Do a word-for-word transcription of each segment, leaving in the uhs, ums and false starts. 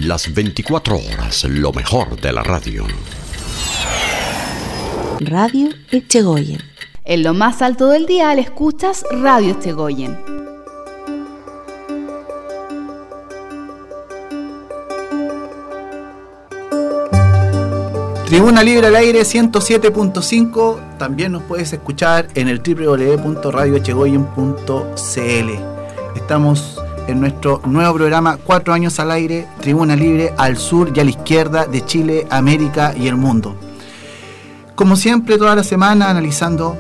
las veinticuatro horas, lo mejor de la radio. Radio Echegoyen. En lo más alto del dial escuchas Radio Echegoyen. Tribuna Libre al aire ciento siete punto cinco. También nos puedes escuchar en el doble u doble u doble u punto radio echegoyen punto c l. Estamos en nuestro nuevo programa, cuatro años al aire, Tribuna Libre al sur y a la izquierda de Chile, América y el mundo. Como siempre, toda la semana analizando,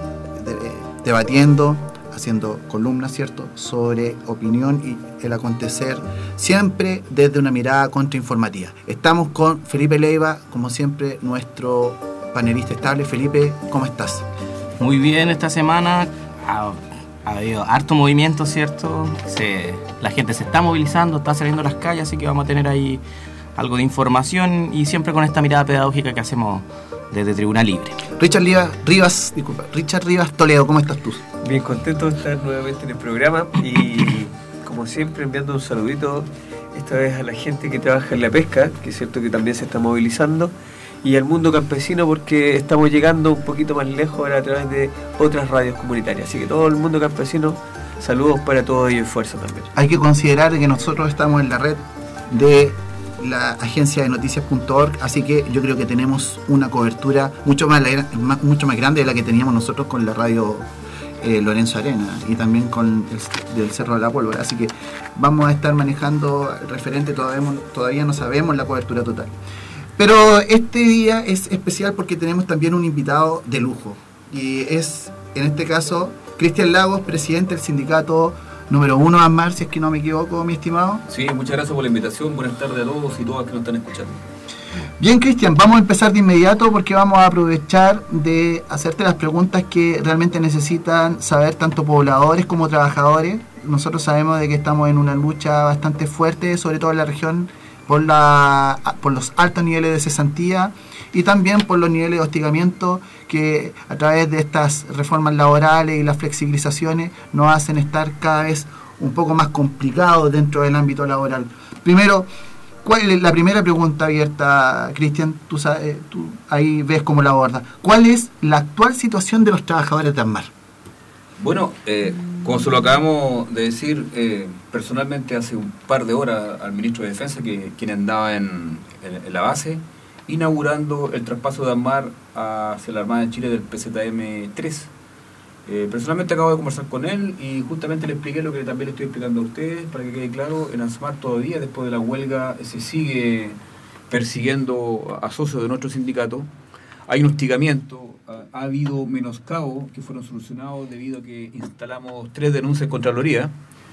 debatiendo, haciendo columnas, ¿cierto?, sobre opinión y el acontecer, siempre desde una mirada contrainformativa. Estamos con Felipe Leiva, como siempre, nuestro panelista estable. Felipe, ¿cómo estás? Muy bien, esta semana ha, ha habido harto movimiento, ¿cierto? Se, la gente se está movilizando, está saliendo a las calles, así que vamos a tener ahí algo de información y siempre con esta mirada pedagógica que hacemos desde Tribuna Libre. Richard Rivas, Rivas, disculpa, Richard Rivas Toledo, ¿cómo estás tú? Bien contento de estar nuevamente en el programa y, como siempre, enviando un saludito esta vez a la gente que trabaja en la pesca, que es cierto que también se está movilizando, y al mundo campesino, porque estamos llegando un poquito más lejos ahora a través de otras radios comunitarias. Así que todo el mundo campesino, saludos para todos ellos y fuerza también. Hay que considerar que nosotros estamos en la red de la agencia de noticias punto org, así que yo creo que tenemos una cobertura mucho más, mucho más grande de la que teníamos nosotros con la radio eh, Lorenzo Arena y también con el del Cerro de la Pólvora, así que vamos a estar manejando el referente, todavía, todavía no sabemos la cobertura total. Pero este día es especial porque tenemos también un invitado de lujo, y es, en este caso, Cristian Lagos, presidente del sindicato número uno ANMAR, si es que no me equivoco, mi estimado. Sí, muchas gracias por la invitación. Buenas tardes a todos y todas que nos están escuchando. Bien, Cristian, vamos a empezar de inmediato porque vamos a aprovechar de hacerte las preguntas que realmente necesitan saber tanto pobladores como trabajadores. Nosotros sabemos de que estamos en una lucha bastante fuerte, sobre todo en la región, por, la, por los altos niveles de cesantía y también por los niveles de hostigamiento que a través de estas reformas laborales y las flexibilizaciones nos hacen estar cada vez un poco más complicados dentro del ámbito laboral. Primero, ¿cuál es la primera pregunta abierta, Cristian? Tú, sabes, tú ahí ves cómo la abordas. ¿Cuál es la actual situación de los trabajadores de ANMAR? Bueno, eh, como se lo acabamos de decir, eh, personalmente hace un par de horas al ministro de Defensa, que quien andaba en, en, en la base, inaugurando el traspaso de ANMAR hacia la Armada de Chile del P Z M tres. Eh, personalmente acabo de conversar con él y justamente le expliqué lo que también le estoy explicando a ustedes, para que quede claro. En ANMAR todavía, después de la huelga, se sigue persiguiendo a socios de nuestro sindicato. Hay un hostigamiento, ha habido menoscabos que fueron solucionados debido a que instalamos tres denuncias en Contraloría,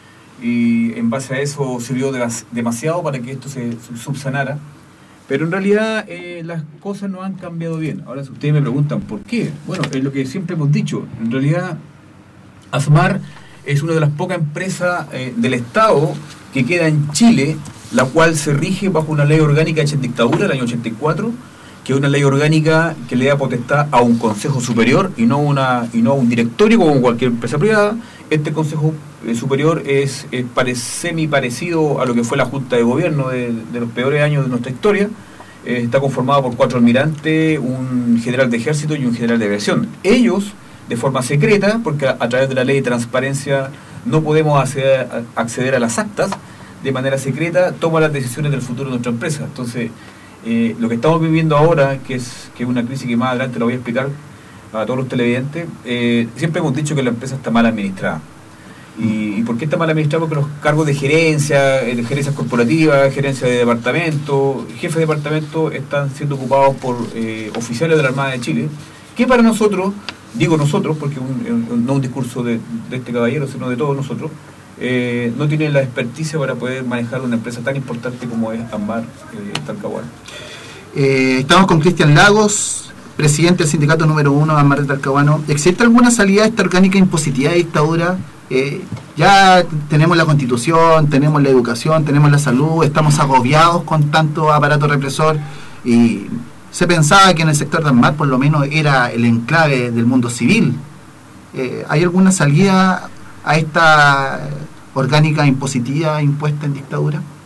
y en base a eso sirvió de, demasiado para que esto se subsanara. Pero en realidad eh, las cosas no han cambiado bien. Ahora, si ustedes me preguntan por qué, bueno, es lo que siempre hemos dicho. En realidad, ANMAR es una de las pocas empresas eh, del Estado que queda en Chile, la cual se rige bajo una ley orgánica hecha en dictadura, el año ochenta y cuatro, que es una ley orgánica que le da potestad a un consejo superior y no una y no a un directorio como cualquier empresa privada. Este consejo eh, superior es, es pare, semi parecido a lo que fue la Junta de Gobierno de, de los peores años de nuestra historia. Eh, está conformado por cuatro almirantes, un general de ejército y un general de aviación. Ellos, de forma secreta, porque a, a través de la ley de transparencia no podemos acceder a, acceder a las actas, de manera secreta toman las decisiones del futuro de nuestra empresa. Entonces, Eh, lo que estamos viviendo ahora, que es que es una crisis que más adelante lo voy a explicar a todos los televidentes, eh, siempre hemos dicho que la empresa está mal administrada. ¿Y, y por qué está mal administrada? Porque los cargos de gerencia, de gerencias corporativas, gerencia de departamento, jefes de departamento están siendo ocupados por eh, oficiales de la Armada de Chile, que para nosotros, digo nosotros, porque un, un, no un discurso de, de este caballero, sino de todos nosotros, Eh, no tienen la experticia para poder manejar una empresa tan importante como es ANMAR eh, Talcahuano. Eh, estamos con Cristian Lagos, presidente del sindicato número uno de ANMAR de Talcahuano. ¿Existe alguna salida de esta orgánica impositiva de dictadura? Eh, ya tenemos la Constitución, tenemos la educación, tenemos la salud, estamos agobiados con tanto aparato represor, y se pensaba que en el sector de ANMAR por lo menos era el enclave del mundo civil. Eh, ¿Hay alguna salida a esta orgánica impositiva impuesta en dictadura?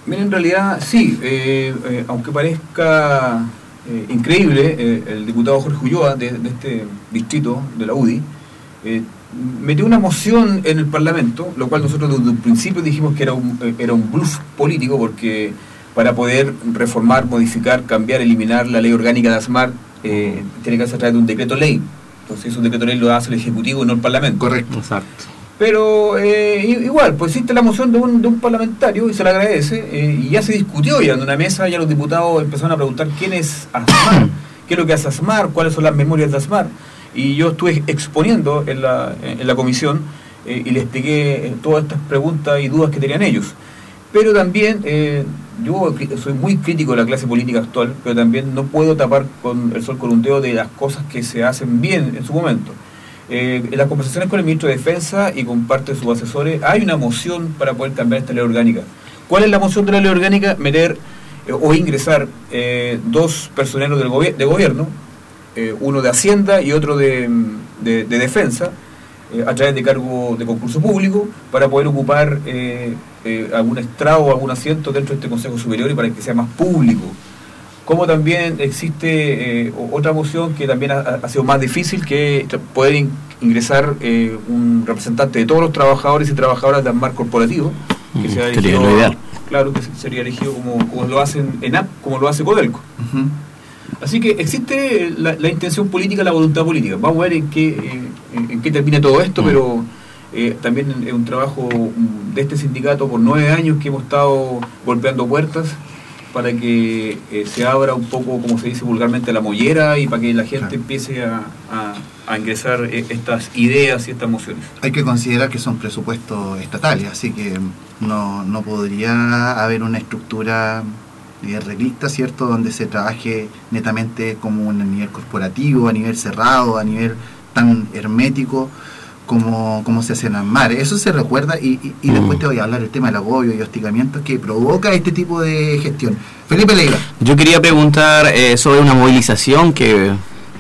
Mira, en realidad sí, eh, eh, aunque parezca eh, increíble, eh, el diputado Jorge Ulloa de, de este distrito de la U D I eh, metió una moción en el Parlamento, lo cual nosotros desde un principio dijimos que era un, era un bluff político, porque para poder reformar, modificar, cambiar, eliminar la ley orgánica de ASMAR eh, tiene que hacerse a través de un decreto ley. Entonces un decreto ley lo hace el Ejecutivo y no el Parlamento. Correcto. Exacto. Pero eh, igual, pues existe la moción de un, de un parlamentario y se le agradece, eh, y ya se discutió ya en una mesa, ya los diputados empezaron a preguntar quién es ASMAR, qué es lo que hace ASMAR, cuáles son las memorias de ASMAR, y yo estuve exponiendo en la, en la comisión eh, y les expliqué todas estas preguntas y dudas que tenían ellos. Pero también, eh, yo soy muy crítico de la clase política actual, pero también no puedo tapar con el sol con un dedo de las cosas que se hacen bien en su momento. Eh, en las conversaciones con el ministro de Defensa y con parte de sus asesores hay una moción para poder cambiar esta ley orgánica. ¿Cuál es la moción de la ley orgánica? Meter eh, o ingresar eh, dos personeros del gobi- de gobierno, eh, uno de Hacienda y otro de, de, de Defensa, eh, a través de cargo de concurso público, para poder ocupar eh, eh, algún estrado o algún asiento dentro de este Consejo Superior y para que sea más público. Como también existe eh, otra moción que también ha, ha sido más difícil, que poder in, ingresar eh, un representante de todos los trabajadores y trabajadoras de ASMAR corporativo, que mm, sea sería elegido, lo ideal. Claro, que sería elegido como, como lo hacen en A P, como lo hace Codelco. Uh-huh. Así que existe la, la intención política, la voluntad política. Vamos a ver en qué, eh, en, en qué termina todo esto, mm. pero eh, también es un trabajo de este sindicato por nueve años que hemos estado golpeando puertas para que eh, se abra un poco, como se dice vulgarmente, la mollera, y para que la gente claro. empiece a, a, a ingresar eh, estas ideas y estas mociones. Hay que considerar que son presupuestos estatales, así que no, no podría haber una estructura eh, reglista, ¿cierto?, donde se trabaje netamente como a nivel corporativo, a nivel cerrado, a nivel tan hermético como, como se hace en ASMAR. Eso se recuerda, y, y, y después te voy a hablar del tema del agobio y hostigamiento que provoca este tipo de gestión. Felipe Leiva. Yo quería preguntar eh, sobre una movilización que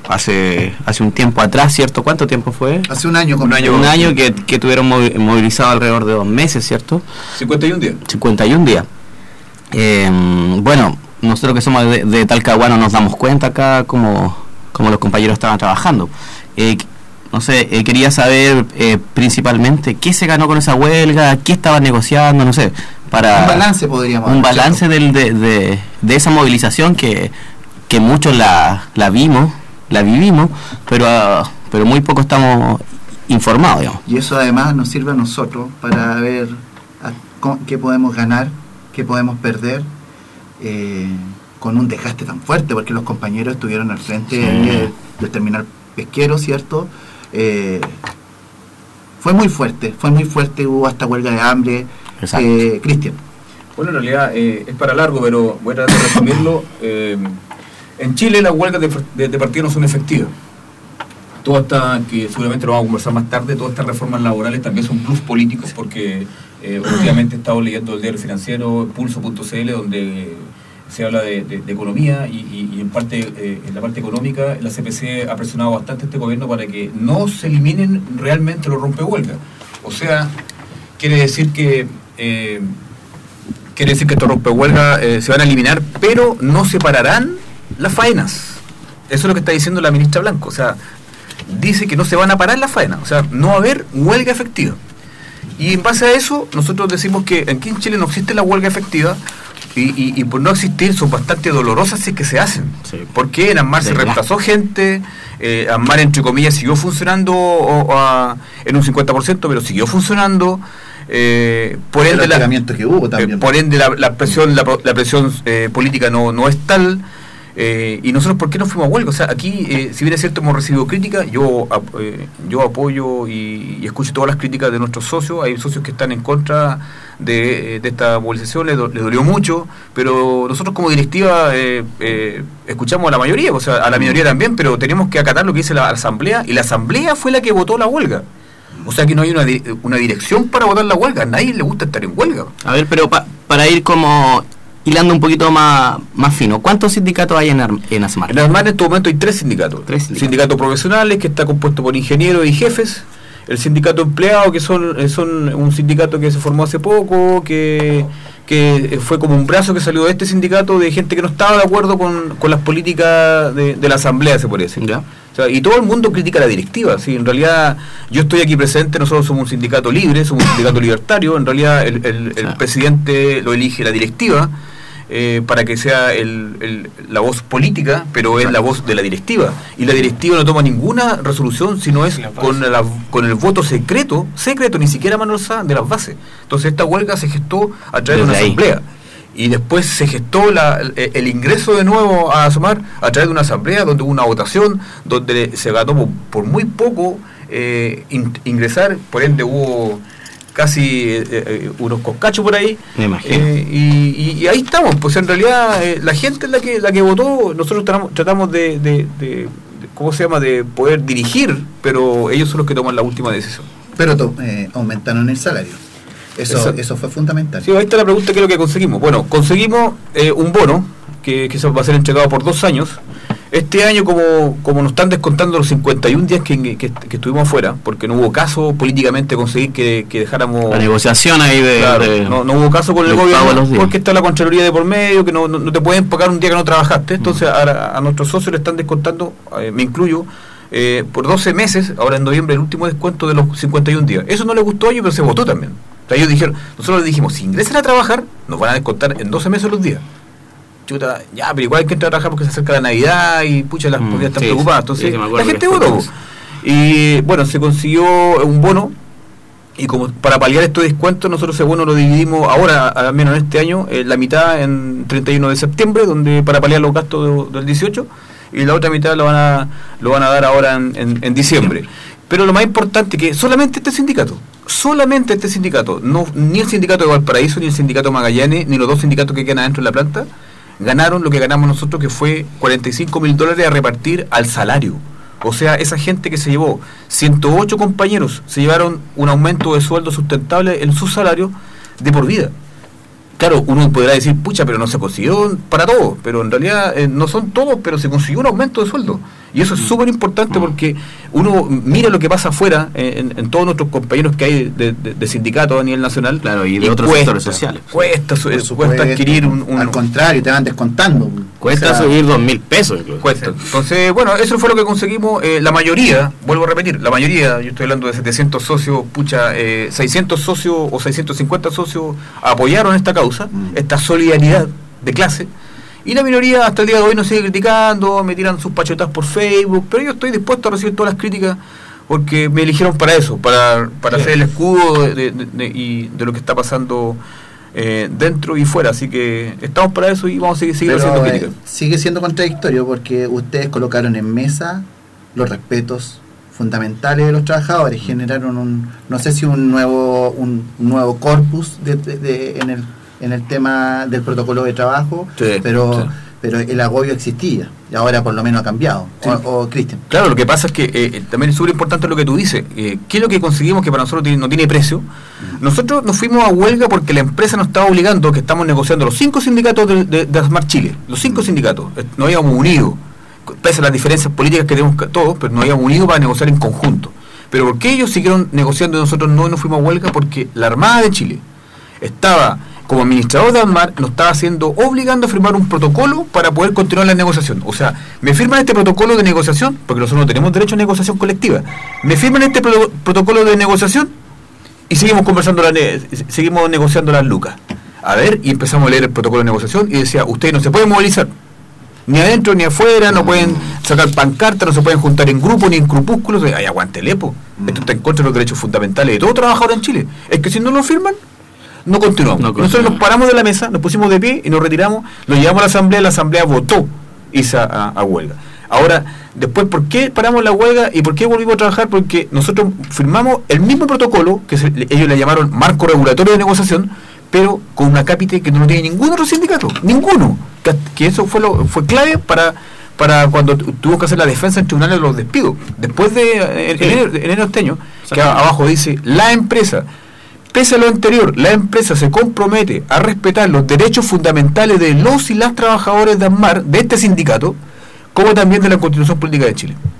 hace hace un tiempo atrás, ¿cierto? ¿Cuánto tiempo fue? Hace un año. Un año, un año que, que tuvieron movilizado alrededor de dos meses, ¿cierto? cincuenta y un días. cincuenta y un días. Eh, bueno, nosotros que somos de, de Talcahuano nos damos cuenta acá como, como los compañeros estaban trabajando. Eh, No sé, eh, quería saber eh, principalmente qué se ganó con esa huelga, qué estaban negociando, no sé, para... Un balance podríamos Un balance del, de, de, de esa movilización que, que muchos la, la vimos, la vivimos, pero, uh, pero muy poco estamos informados, digamos. Y eso además nos sirve a nosotros para ver a, con, qué podemos ganar, qué podemos perder, eh, con un desgaste tan fuerte, porque los compañeros estuvieron al frente sí. del, del terminal pesquero, ¿cierto? Eh, fue muy fuerte, fue muy fuerte, hubo hasta huelga de hambre. eh, Cristian. Bueno, en realidad eh, es para largo, pero voy a tratar de resumirlo. Eh, en Chile las huelgas de, de, de partido no son efectivas. Toda esta, que seguramente lo vamos a conversar más tarde, todas estas reformas laborales también son plus políticos, porque eh, últimamente he estado leyendo el diario financiero pulso punto c l, donde se habla de, de, de economía, y, y, y en parte eh, en la parte económica la C P C ha presionado bastante a este gobierno para que no se eliminen realmente los rompehuelgas. O sea, quiere decir que eh, quiere decir que estos rompehuelgas eh, se van a eliminar, pero no separarán las faenas. Eso es lo que está diciendo la ministra Blanco. O sea, dice que no se van a parar las faenas, o sea, no va a haber huelga efectiva. Y en base a eso, nosotros decimos que aquí en Chile no existe la huelga efectiva. Y, y, y por no existir son bastante dolorosas si es que se hacen. Sí. Porque en ASMAR se reemplazó gente, eh, ASMAR entre comillas siguió funcionando o, o a, en un cincuenta por ciento, pero siguió funcionando. Eh, por, ende la, que hubo también. Eh, por ende la, la presión la, la presión eh, política no, no es tal. Eh, y nosotros, ¿por qué no fuimos a huelga? O sea, aquí, eh, si bien es cierto, hemos recibido críticas, yo eh, yo apoyo y, y escucho todas las críticas de nuestros socios. Hay socios que están en contra de, de esta movilización, les, do, les dolió mucho, pero nosotros como directiva eh, eh, escuchamos a la mayoría, o sea, a la minoría también, pero tenemos que acatar lo que dice la asamblea, y la asamblea fue la que votó la huelga. O sea que no hay una, una dirección para votar la huelga, a nadie le gusta estar en huelga. A ver, pero pa, para ir como... hilando un poquito más, más fino, ¿cuántos sindicatos hay en, en ASMAR? En ASMAR en este momento hay tres sindicatos. Tres sindicatos. Sindicatos profesionales, que está compuesto por ingenieros y jefes. el sindicato empleado, que son, son un sindicato que se formó hace poco, que, que fue como un brazo que salió de este sindicato de gente que no estaba de acuerdo con, con las políticas de, de la asamblea, se puede decir. ¿Ya? O sea, y todo el mundo critica la directiva. ¿Sí? En realidad, yo estoy aquí presente, nosotros somos un sindicato libre, somos un sindicato libertario, en realidad el, el, el presidente lo elige la directiva, Eh, para que sea el, el, la voz política, pero es la voz de la directiva, y la directiva no toma ninguna resolución si no es con, la, con el voto secreto, secreto, ni siquiera Manuel Sá, de las bases. Entonces esta huelga se gestó a través de una asamblea, y después se gestó la, el, el ingreso de nuevo a ASMAR a través de una asamblea donde hubo una votación, donde se ganó por, por muy poco eh, in, ingresar, por ende hubo casi eh, eh, unos coscachos por ahí, me imagino. Eh, y, y ahí estamos, pues en realidad eh, la gente es la que la que votó, nosotros tratamos, tratamos de, de, de, de, ¿cómo se llama?, de poder dirigir, pero ellos son los que toman la última decisión. Pero to, eh, aumentaron el salario, eso Exacto. eso fue fundamental. Sí, ahí está la pregunta, ¿qué es lo que conseguimos? Bueno, conseguimos eh, un bono, que, que va a ser entregado por dos años. Este año, como como nos están descontando los cincuenta y un días que, que, que estuvimos afuera, porque no hubo caso políticamente conseguir que, que dejáramos... La negociación ahí de... Claro, de no, no hubo caso con el gobierno, porque está la Contraloría de por medio, que no, no, no te pueden pagar un día que no trabajaste. Entonces, a, a nuestros socios le están descontando, eh, me incluyo, eh, por doce meses, ahora en noviembre, el último descuento de los cincuenta y un días. Eso no les gustó a ellos, pero se votó también. O sea, ellos dijeron, nosotros les dijimos, si ingresan a trabajar, nos van a descontar en doce meses los días. Chuta, ya, pero igual hay que entrar a trabajar porque se acerca la Navidad y pucha, las familias mm, están sí, preocupadas. Entonces, sí, la gente votó. Y bueno, se consiguió un bono, y como para paliar estos descuentos, nosotros ese bono lo dividimos ahora, al menos en este año, eh, la mitad en treinta y uno de septiembre, donde para paliar los gastos de, del dieciocho, y la otra mitad lo van a lo van a dar ahora en, en, en diciembre. Pero lo más importante que solamente este sindicato, solamente este sindicato, no ni el sindicato de Valparaíso, ni el sindicato Magallanes, ni los dos sindicatos que quedan adentro de la planta, ganaron lo que ganamos nosotros, que fue cuarenta y cinco mil dólares a repartir al salario. O sea, esa gente que se llevó, ciento ocho compañeros, se llevaron un aumento de sueldo sustentable en su salario de por vida. Claro, uno podrá decir, pucha, pero no se consiguió para todos, pero en realidad eh, no son todos, pero se consiguió un aumento de sueldo. Y eso es súper importante, porque uno mira lo que pasa afuera, eh, en, en todos nuestros compañeros que hay de, de, de sindicatos a nivel nacional. Claro, y de y otros cuesta, sectores sociales. Cuesta, su, cuesta adquirir un, un... Al contrario, te van descontando. Cuesta, o sea, subir dos mil pesos incluso. Cuesta. Entonces, bueno, eso fue lo que conseguimos. Eh, la mayoría, vuelvo a repetir, la mayoría, yo estoy hablando de setecientos socios, pucha, eh, seiscientos socios o seiscientos cincuenta socios apoyaron esta causa, mm. esta solidaridad de clase. Y la minoría hasta el día de hoy nos sigue criticando, me tiran sus pachotas por Facebook, pero yo estoy dispuesto a recibir todas las críticas, porque me eligieron para eso, para, para sí. hacer el escudo de, de, de, de, y de lo que está pasando eh, dentro y fuera. Así que estamos para eso y vamos a seguir, seguir pero, haciendo críticas. Eh, sigue siendo contradictorio, porque ustedes colocaron en mesa los respetos fundamentales de los trabajadores, generaron un, no sé si un nuevo un nuevo corpus de, de, de, en el en el tema del protocolo de trabajo, sí, pero sí. pero el agobio existía y ahora por lo menos ha cambiado. Sí. O, o Cristian. Claro, lo que pasa es que eh, también es súper importante lo que tú dices. Eh, ¿Qué es lo que conseguimos que para nosotros tiene, no tiene precio? Mm. Nosotros nos fuimos a huelga porque la empresa nos estaba obligando, que estamos negociando los cinco sindicatos de, de, de ASMAR Chile, los cinco mm. sindicatos, nos habíamos unido, pese a las diferencias políticas que tenemos todos, pero nos habíamos unido para negociar en conjunto. Pero ¿por qué ellos siguieron negociando y nosotros no nos fuimos a huelga? Porque la Armada de Chile estaba, como administrador de ASMAR, nos estaba haciendo, obligando a firmar un protocolo para poder continuar la negociación. O sea, me firman este protocolo de negociación, porque nosotros no tenemos derecho a negociación colectiva, me firman este pro- protocolo de negociación y seguimos conversando, la ne- seguimos negociando las lucas. A ver, y empezamos a leer el protocolo de negociación y decía, ustedes no se pueden movilizar, ni adentro ni afuera, no pueden sacar pancartas, no se pueden juntar en grupo ni en grupúsculos. Ay, aguántele, po. Esto está en contra de los derechos fundamentales de todo trabajador en Chile. Es que si no lo firman, no continuamos. No, Nosotros no. nos paramos de la mesa, nos pusimos de pie y nos retiramos, lo llevamos a la asamblea, la asamblea votó irse a, a, a huelga. Ahora, después, ¿por qué paramos la huelga y por qué volvimos a trabajar? Porque nosotros firmamos el mismo protocolo, que se, ellos le llamaron marco regulatorio de negociación, pero con una cápite que no lo tiene ningún otro sindicato, ninguno. Que, que eso fue lo fue clave para para cuando tuvo que hacer la defensa en tribunales de los despidos. Después de en, sí. enero, enero este año, que abajo dice, la empresa, pese a lo anterior, la empresa se compromete a respetar los derechos fundamentales de los y las trabajadores de ASMAR, de este sindicato, como también de la Constitución Política de Chile.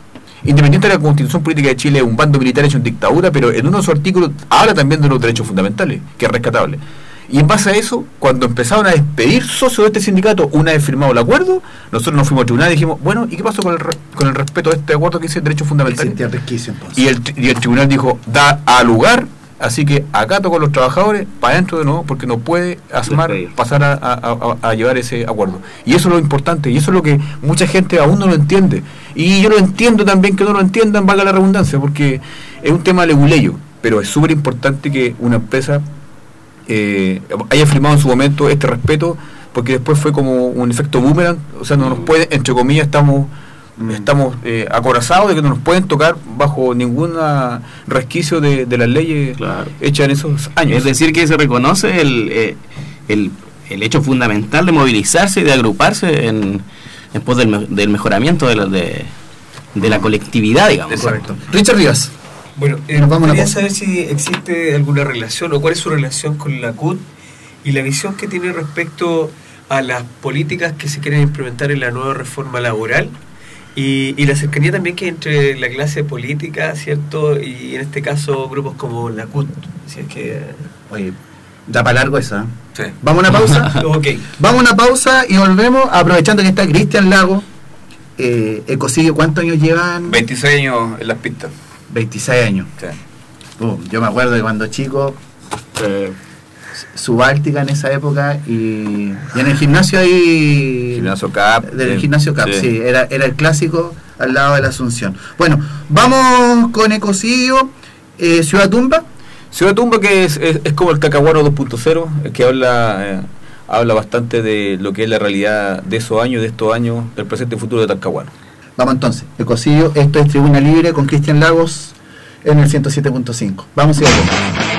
independiente de la Constitución Política de Chile, es un bando militar hecho en dictadura, pero en uno de sus artículos habla también de los derechos fundamentales, que es rescatable. Y en base a eso, cuando empezaron a despedir socios de este sindicato, una vez firmado el acuerdo, nosotros nos fuimos al tribunal y dijimos, bueno, ¿y qué pasó con el, re- con el respeto de este acuerdo que dice derechos fundamentales? Existía resquicio, entonces. Y el, y el tribunal dijo, da a lugar, así que acato con los trabajadores, para adentro de nuevo, porque no puede ASMAR pasar a, a, a, a llevar ese acuerdo. Y eso es lo importante, y eso es lo que mucha gente aún no lo entiende. Y yo lo entiendo también, que no lo entiendan, valga la redundancia, porque es un tema leguleyo, pero es súper importante que una empresa eh, haya firmado en su momento este respeto, porque después fue como un efecto boomerang, o sea, no nos puede, entre comillas, estamos mm. estamos eh, acorazados de que no nos pueden tocar bajo ningún resquicio de, de las leyes claro. hechas en esos años. Es decir, que se reconoce el, eh, el, el hecho fundamental de movilizarse y de agruparse en, en pos del, del mejoramiento de la, de, de la colectividad, digamos. Correcto. Richard Rivas. Bueno, eh, quería saber si existe alguna relación o cuál es su relación con la C U T y la visión que tiene respecto a las políticas que se quieren implementar en la nueva reforma laboral y, y la cercanía también que hay entre la clase política, ¿cierto? Y en este caso grupos como la C U T. Así es que... Oye, da para largo esa. Sí. ¿Vamos a una pausa? Ok. Vamos a una pausa y volvemos, aprovechando que está Cristian Lago. Eh, Ecocidio, ¿cuántos años llevan? veintiséis años en las pistas. veintiséis años. Sí. Uh, yo me acuerdo de cuando chico, eh, Subáltica en esa época y, y en el gimnasio ahí. Gimnasio Cap. Del eh, gimnasio Cap, sí, sí era, era el clásico al lado de la Asunción. Bueno, vamos con Ecocidio, eh, Ciudad Tumba. Ciudad Tumba, que es, es, es como el Cacahuano dos punto cero, que habla eh, habla bastante de lo que es la realidad de esos años, de estos años, del presente y futuro de Talcahuano. Vamos entonces, Ecocidio, esto es Tribuna Libre con Cristian Lagos en el ciento siete punto cinco. Vamos y volvemos.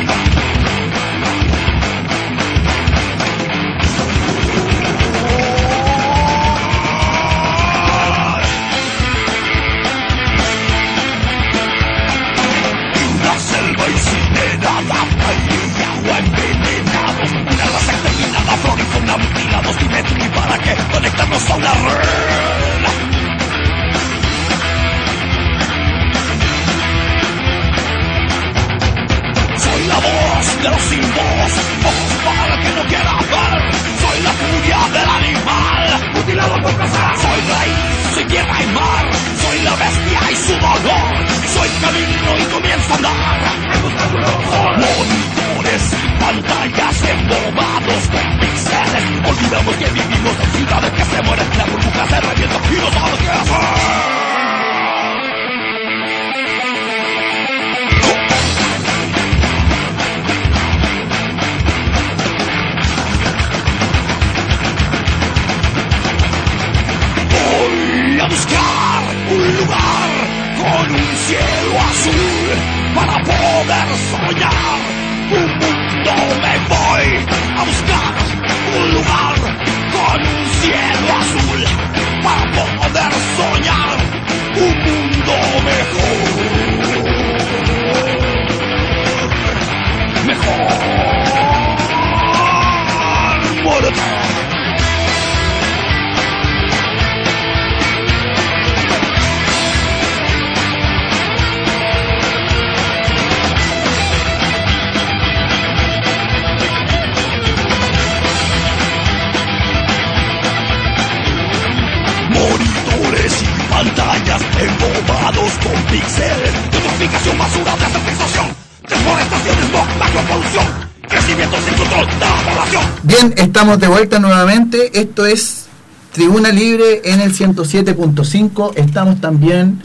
Bien, estamos de vuelta nuevamente. Esto es Tribuna Libre en el ciento siete punto cinco. Estamos también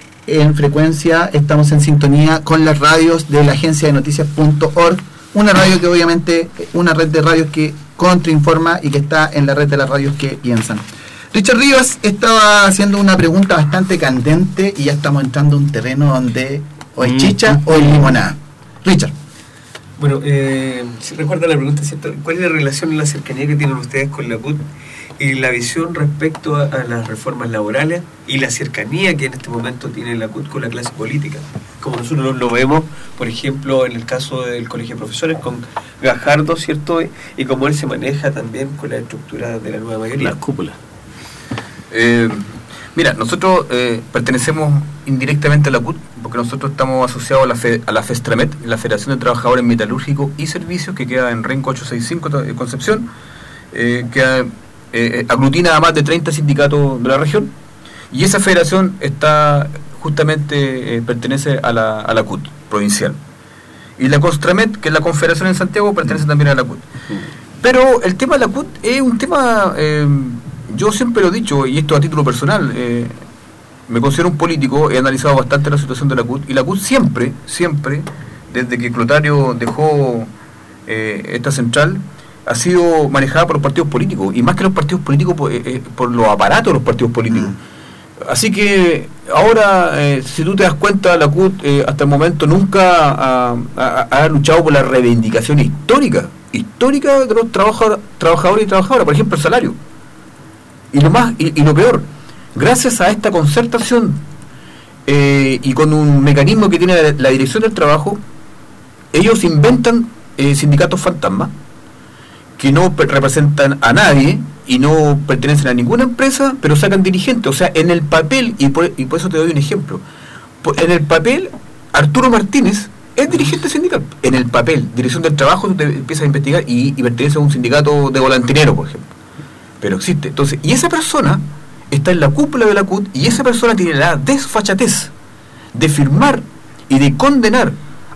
en frecuencia, estamos en sintonía con las radios de la agencia de noticias punto org, una radio que obviamente, una red de radios que contrainforma y que está en la red de las radios que piensan. Richard Rivas estaba haciendo una pregunta bastante candente y ya estamos entrando en un terreno donde o es chicha o es limonada. Richard. Bueno, eh, si recuerda la pregunta, ¿cierto? ¿Cuál es la relación y la cercanía que tienen ustedes con la C U T y la visión respecto a, a las reformas laborales y la cercanía que en este momento tiene la C U T con la clase política? Como nosotros lo vemos, por ejemplo, en el caso del Colegio de Profesores con Gajardo, ¿cierto? Y cómo él se maneja también con la estructura de la nueva mayoría. Las cúpulas. Eh, Mira, nosotros eh, pertenecemos indirectamente a la C U T, porque nosotros estamos asociados a la, Fe, a la FESTRAMET, la Federación de Trabajadores Metalúrgicos y Servicios, que queda en Renco ochocientos sesenta y cinco, en Concepción, eh, que eh, aglutina a más de treinta sindicatos de la región, y esa federación está justamente, eh, pertenece a la, a la C U T provincial. Y la CONSTRAMET, que es la Confederación en Santiago, pertenece también a la C U T. Pero el tema de la C U T es un tema... Eh, yo siempre lo he dicho, y esto a título personal, eh, me considero un político, he analizado bastante la situación de la C U T, y la C U T siempre, siempre, desde que Clotario dejó eh, esta central, ha sido manejada por los partidos políticos, y más que los partidos políticos, por, eh, por los aparatos de los partidos políticos. Mm. Así que ahora, eh, si tú te das cuenta, la C U T eh, hasta el momento nunca ha, ha, ha luchado por la reivindicación histórica, histórica de los trabajador, trabajadores y trabajadoras, por ejemplo, el salario. Y lo más y, y lo peor, gracias a esta concertación eh, y con un mecanismo que tiene la, la Dirección del Trabajo, ellos inventan eh, sindicatos fantasma que no representan a nadie y no pertenecen a ninguna empresa, pero sacan dirigentes. O sea, en el papel, y por, y por eso te doy un ejemplo, por, en el papel, Arturo Martínez es dirigente sindical. En el papel, Dirección del Trabajo, tú te empiezas a investigar y, y pertenece a un sindicato de volantinero, por ejemplo. Pero existe. Entonces, y esa persona está en la cúpula de la C U T, y esa persona tiene la desfachatez de firmar y de condenar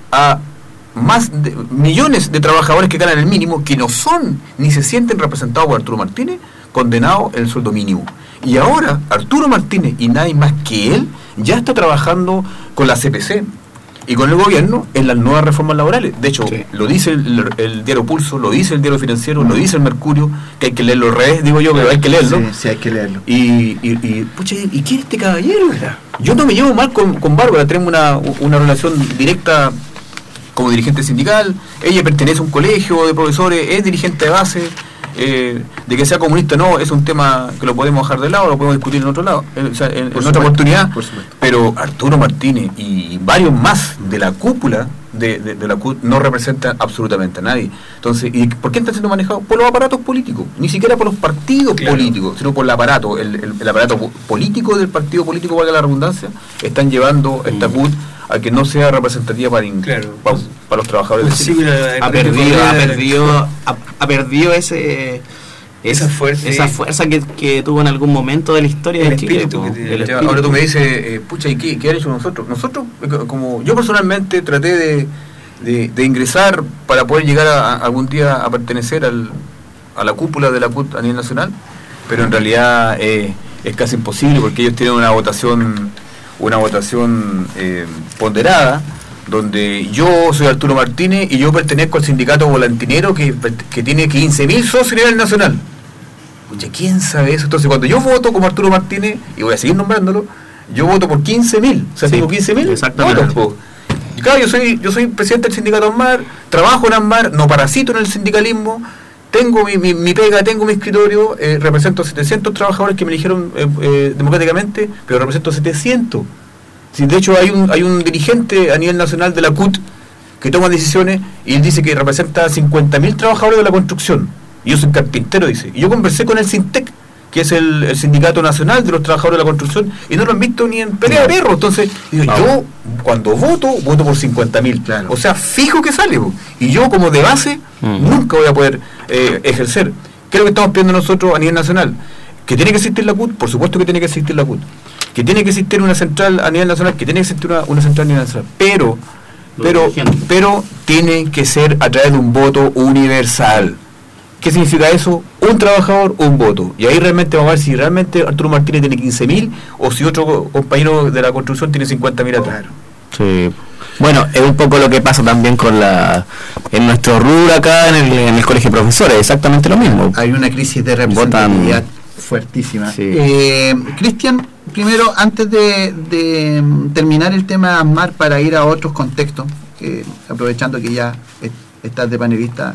a más de millones de trabajadores que ganan el mínimo, que no son ni se sienten representados por Arturo Martínez, condenados en el sueldo mínimo. Y ahora Arturo Martínez, y nadie más que él, ya está trabajando con la C P C y con el gobierno en las nuevas reformas laborales. De hecho, sí, lo dice el, el diario Pulso, lo dice el diario Financiero, mm. lo dice el Mercurio, que hay que leerlo al revés, digo yo, pero hay que leerlo. Sí, sí, hay que leerlo. Y, y, y pucha, ¿y quién es este caballero? Yo no me llevo mal con, con Bárbara, tenemos una, una relación directa como dirigente sindical, ella pertenece a un colegio de profesores, es dirigente de base. Eh, de que sea comunista no, es un tema que lo podemos dejar de lado, lo podemos discutir en otro lado, en, o sea, en, en supuesto, otra oportunidad, pero Arturo Martínez y varios más de la cúpula de, de, de la C U T no representan absolutamente a nadie. Entonces, ¿y por qué están siendo manejados? Por los aparatos políticos, ni siquiera por los partidos claro. políticos, sino por el aparato, el, el, el aparato político del partido político, valga la redundancia, están llevando esta C U T a que no sea representativa para, in, claro. para, para los trabajadores. Sí, ha perdido, ha perdido, ha, ha perdido ese esa fuerza, esa fuerza que, que tuvo en algún momento de la historia del espíritu. Chile, el espíritu. Ahora tú me dices, eh, pucha, ¿y qué, qué han hecho nosotros? Nosotros, como yo personalmente traté de, de, de ingresar para poder llegar a, a algún día a pertenecer al, a la cúpula de la C U T a nivel nacional, pero en realidad eh, es casi imposible porque ellos tienen una votación una votación eh, ponderada, donde yo soy Arturo Martínez y yo pertenezco al sindicato volantinero que, que tiene quince mil socios a nivel nacional. Oye, ¿quién sabe eso? Entonces, cuando yo voto como Arturo Martínez, y voy a seguir nombrándolo, yo voto por quince mil, o sea, sí, tengo quince mil votos. Po. Y claro, yo soy, yo soy presidente del sindicato ANMAR, trabajo en ANMAR, no parasito en el sindicalismo, tengo mi, mi, mi pega, tengo mi escritorio, eh, represento a setecientos trabajadores que me eligieron eh, eh, democráticamente, pero represento a setecientos. Si de hecho hay un hay un dirigente a nivel nacional de la C U T que toma decisiones y él dice que representa a cincuenta mil trabajadores de la construcción. Y yo soy carpintero, dice. Y yo conversé con el SINTEC, que es el, el sindicato nacional de los trabajadores de la construcción, y no lo han visto ni en pelea de perro. Entonces, digo, no. yo cuando voto, voto por cincuenta mil. Claro. O sea, fijo que sale. Bo. Y yo como de base, mm. nunca voy a poder eh, ejercer. ¿Qué es lo que estamos pidiendo nosotros a nivel nacional? ¿Que tiene que existir la C U T? Por supuesto que tiene que existir la C U T. ¿Que tiene que existir una central a nivel nacional? Que tiene que existir una, una central a nivel nacional. Pero, pero, pero tiene que ser a través de un voto universal. ¿Qué significa eso? Un trabajador, un voto. Y ahí realmente vamos a ver si realmente Arturo Martínez tiene quince mil o si otro compañero de la construcción tiene cincuenta mil atrás. Sí. Bueno, es un poco lo que pasa también con la en nuestro rubro acá en el, en el colegio de profesores, exactamente lo mismo. Hay una crisis de representatividad Votan. fuertísima. Sí. Eh, Cristian, primero, antes de, de terminar el tema ANMAR para ir a otros contextos, que, aprovechando que ya estás de panelista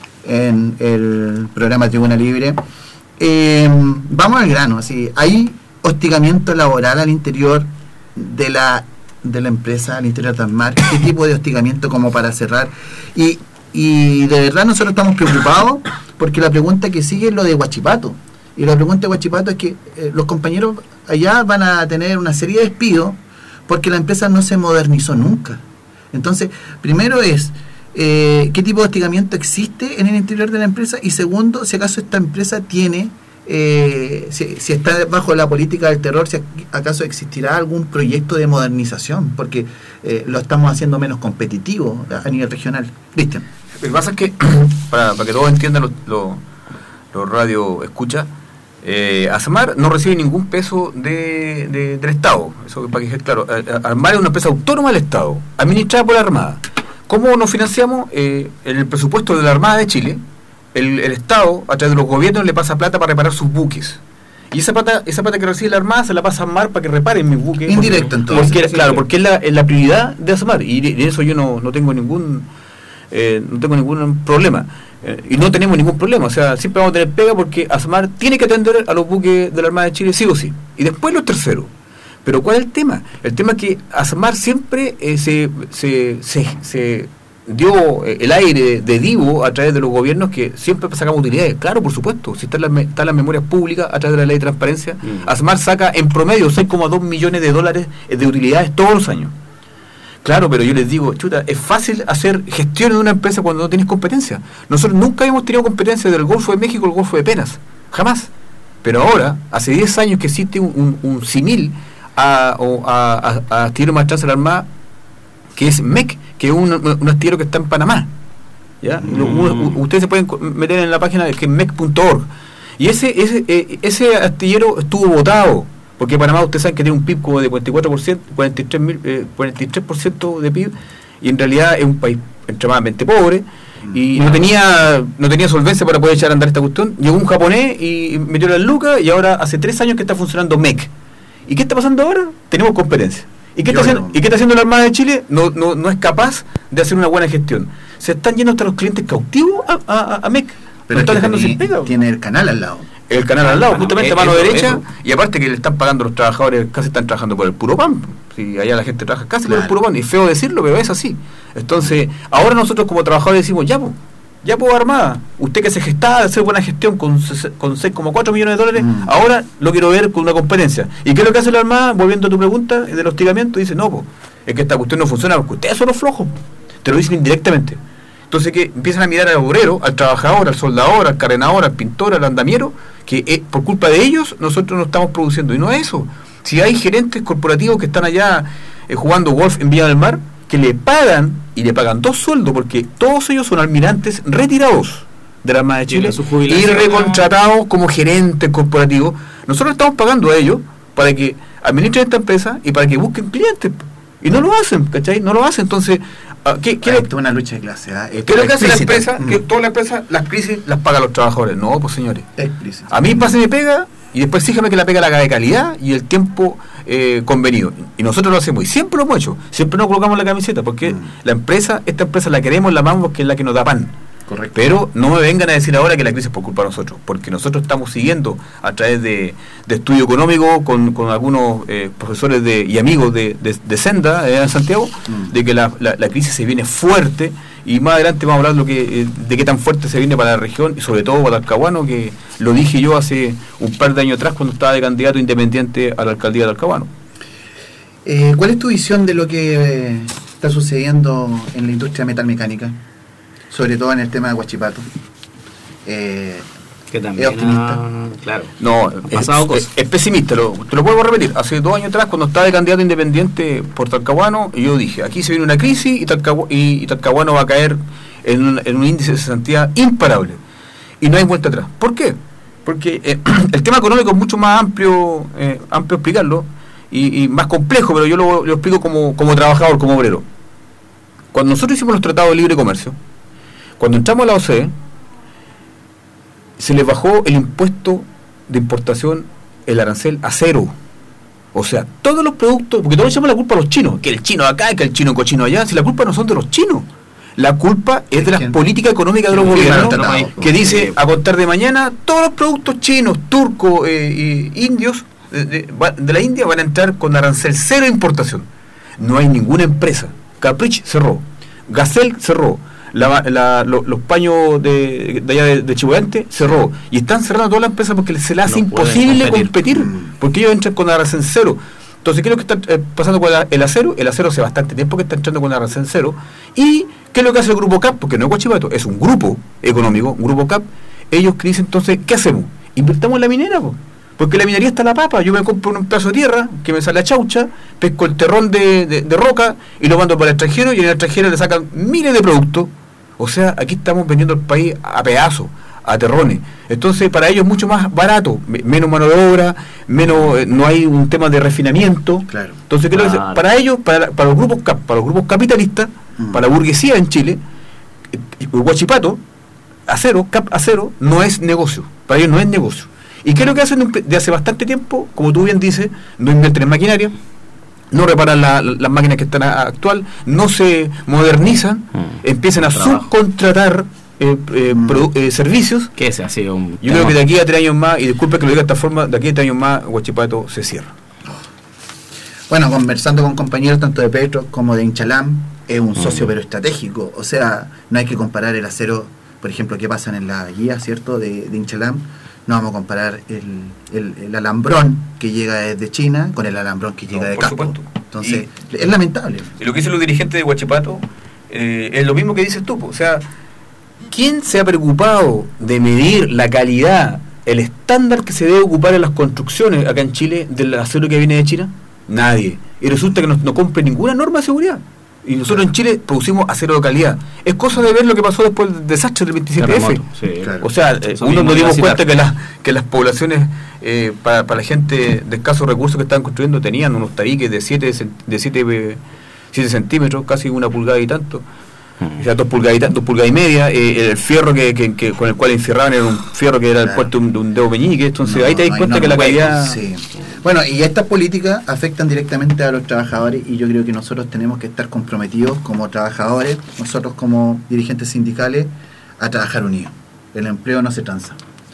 en el programa Tribuna Libre, eh, vamos al grano. Así, ¿hay hostigamiento laboral al interior de la de la empresa, al interior de ANMAR? ¿Qué tipo de hostigamiento, como para cerrar? Y, y de verdad nosotros estamos preocupados porque la pregunta que sigue es lo de Huachipato. Y la pregunta de Huachipato es que eh, los compañeros allá van a tener una serie de despidos porque la empresa no se modernizó nunca. Entonces, primero es eh, qué tipo de hostigamiento existe en el interior de la empresa, y segundo, si acaso esta empresa tiene, eh, si, si está bajo la política del terror, si acaso existirá algún proyecto de modernización, porque eh, lo estamos haciendo menos competitivo a nivel regional. Cristian. Lo que pasa es que, para, para que todos entiendan los lo, lo radio escucha, eh, ASMAR no recibe ningún peso de, de, del Estado. Eso para que quede claro. ASMAR es una empresa autónoma del Estado, administrada por la Armada. ¿Cómo nos financiamos? Eh, en el presupuesto de la Armada de Chile, el, el Estado, a través de los gobiernos, le pasa plata para reparar sus buques. Y esa plata, esa plata que recibe la Armada se la pasa a ASMAR para que reparen mis buques. Indirecto, entonces. Porque, claro, porque es la, es la prioridad de ASMAR, y de, de eso yo no, no tengo ningún eh, no tengo ningún problema. Eh, y no tenemos ningún problema, o sea, siempre vamos a tener pega porque ASMAR tiene que atender a los buques de la Armada de Chile sí o sí. Y después los terceros. Pero ¿cuál es el tema? El tema es que ASMAR siempre eh, se, se, se, se dio eh, el aire de divo a través de los gobiernos, que siempre sacamos utilidades. Claro, por supuesto, si están las, están las memorias públicas a través de la ley de transparencia, mm. ASMAR saca en promedio seis coma dos millones de dólares de utilidades todos los años. Claro, pero yo les digo, chuta, es fácil hacer gestión de una empresa cuando no tienes competencia. Nosotros nunca hemos tenido competencia del Golfo de México al Golfo de Penas, jamás. Pero ahora, hace diez años que existe un, un, un símil a, a, a, a astillero maestranza de la Armada, que es M E C, que es un, un astillero que está en Panamá. ¿Ya? Mm. Uno, ustedes se pueden meter en la página que es M E C punto org. Y ese, ese, eh, ese astillero estuvo votado. Porque Panamá, ustedes saben que tiene un P I B como de cuarenta y cuatro por ciento, cuarenta y tres mil, eh, cuarenta y tres por ciento de P I B, y en realidad es un país extremadamente pobre, y no tenía no tenía solvencia para poder echar a andar esta cuestión. Llegó un japonés y metió las lucas, y ahora hace tres años que está funcionando M E C. ¿Y qué está pasando ahora? Tenemos competencia. ¿Y qué, está haciendo, ¿Y qué está haciendo la Armada de Chile? No, no, no es capaz de hacer una buena gestión. Se están yendo hasta los clientes cautivos a, a, a M E C. Pero está dejando sin pega. Tiene el canal al lado. El canal al lado, justamente a mano eso, derecha, eso. Y aparte que le están pagando los trabajadores, casi están trabajando por el puro pan. Si allá la gente trabaja casi claro. por el puro pan, y es feo decirlo, pero es así. Entonces, ahora nosotros como trabajadores decimos, ya pues, ya pues Armada, usted que se gestaba de hacer buena gestión con, con seis coma cuatro millones de dólares, mm. ahora lo quiero ver con una competencia. ¿Y qué es lo que hace la Armada? Volviendo a tu pregunta del hostigamiento, dice, no, pues, es que esta cuestión no funciona porque ustedes son los flojos. Te lo dicen indirectamente. Entonces que empiezan a mirar al obrero, al trabajador, al soldador, al carenador, al pintor, al andamiero, que eh, por culpa de ellos nosotros no estamos produciendo. Y no es eso. Si hay gerentes corporativos que están allá eh, jugando golf en Villa del Mar, que le pagan, y le pagan dos sueldos, porque todos ellos son almirantes retirados de la Armada de Chile y recontratados como gerentes corporativos. Nosotros estamos pagando a ellos para que administren esta empresa y para que busquen clientes. Y no lo hacen, ¿cachai? No lo hacen. Entonces, ¿qué, qué es una lucha de clase? ¿eh? ¿Qué es lo que hace la empresa? Mm. Que toda la empresa, las crisis las paga los trabajadores. No, pues señores. Explícita. A mí pase me pega y después síjame que la pega la haga de calidad y el tiempo eh, convenido. Y nosotros lo hacemos y siempre lo hemos hecho. Siempre nos colocamos la camiseta porque mm. la empresa, esta empresa la queremos, la amamos, porque es la que nos da pan. Correcto. Pero no me vengan a decir ahora que la crisis es por culpa de nosotros, porque nosotros estamos siguiendo a través de, de estudio económico con, con algunos eh, profesores de, y amigos de, de, de Senda eh, en Santiago, mm. de que la, la, la crisis se viene fuerte, y más adelante vamos a hablar lo que, eh, de qué tan fuerte se viene para la región y sobre todo para Talcahuano, que lo dije yo hace un par de años atrás cuando estaba de candidato independiente a la alcaldía de Talcahuano. Eh, ¿Cuál es tu visión de lo que eh, está sucediendo en la industria metalmecánica? Sobre todo en el tema de Huachipato. Eh, que también es optimista. Ah, claro. No, es, es, es pesimista, lo, te lo puedo repetir. Hace dos años atrás, cuando estaba de candidato independiente por Talcahuano, yo dije, aquí se viene una crisis y, Talcahu y, y Talcahuano va a caer en un, en un índice de cesantía imparable. Y no hay vuelta atrás. ¿Por qué? Porque eh, el tema económico es mucho más amplio, eh, amplio explicarlo, y, y más complejo, pero yo lo, lo explico como, como trabajador, como obrero. Cuando nosotros hicimos los tratados de libre comercio, cuando entramos a la O C D E, se les bajó el impuesto de importación, el arancel, a cero. O sea, todos los productos, porque todos echamos la culpa a los chinos, que el chino acá, que el chino cochino allá, si la culpa no son de los chinos. La culpa es de las políticas económicas de los gobiernos, que dice, a contar de mañana, todos los productos chinos, turcos, eh, eh, indios, de, de, de la India van a entrar con arancel cero de importación. No hay ninguna empresa. Caprich cerró, Gazelle cerró, la, la, lo, los paños de, de allá de, de Chihuahua cerró, y están cerrando todas las empresas porque se les hace no imposible competir, competir, porque ellos entran con arrasén cero. Entonces, ¿qué es lo que está eh, pasando con el acero? El acero hace bastante tiempo que está entrando con arrasén cero. ¿Y qué es lo que hace el Grupo C A P? Porque no es Huachipato, es un grupo económico, un Grupo C A P. Ellos que dicen, entonces, ¿qué hacemos? Invirtamos en la minera, po. Porque la minería está la papa. Yo me compro un pedazo de tierra que me sale a chaucha, pesco el terrón de, de, de roca y lo mando para el extranjero, y en el extranjero le sacan miles de productos. O sea, aquí estamos vendiendo el país a pedazos, a terrones. Entonces, para ellos es mucho más barato, menos mano de obra, menos, eh, no hay un tema de refinamiento. Claro. Entonces, ¿qué claro. es lo que para ellos, para, para los grupos para los grupos capitalistas, mm. para la burguesía en Chile, eh, Huachipato, acero, Cap acero, no es negocio. Para ellos no es negocio. ¿Y qué es lo que hacen de hace bastante tiempo? Como tú bien dices, no invierten en maquinaria, no reparan la, la, las máquinas que están a, actual, no se modernizan, mm. empiezan a trabajo. subcontratar eh, eh, mm. produ, eh, servicios. Que ese ha sido un Yo creo que de aquí a tres años más, y disculpe que lo diga de esta forma, de aquí a tres años más, Huachipato se cierra. Bueno, conversando con compañeros tanto de Petro como de Inchalam, es un socio mm. pero estratégico. O sea, no hay que comparar el acero, por ejemplo, que pasan en la guía, ¿cierto?, de, de Inchalam. No vamos a comparar el, el, el alambrón que llega desde China con el alambrón que llega no, de Capo. Entonces, y, es lamentable. Y lo que dicen los dirigentes de Huachipato eh, es lo mismo que dices tú. O sea, ¿quién se ha preocupado de medir la calidad, el estándar que se debe ocupar en las construcciones acá en Chile del acero que viene de China? Nadie. Y resulta que no, no cumple ninguna norma de seguridad. Y nosotros en Chile producimos acero de calidad. Es cosa de ver lo que pasó después del desastre del veintisiete efe. Sí, claro. O sea, eh, uno nos dimos cuenta que, la, que las poblaciones, eh, para, para la gente de escasos recursos que estaban construyendo, tenían unos tabiques de siete de siete centímetros, casi una pulgada y tanto. O sea, dos pulgadas y, dos pulgadas y media. Eh, el fierro que, que, que con el cual enfierraban era un fierro que era claro. el puerto de un, de un dedo meñique. Entonces no, ahí te das no, cuenta no, que no, la calidad... Sí. Bueno, y estas políticas afectan directamente a los trabajadores, y yo creo que nosotros tenemos que estar comprometidos como trabajadores, nosotros como dirigentes sindicales, a trabajar unidos. El empleo no se transa.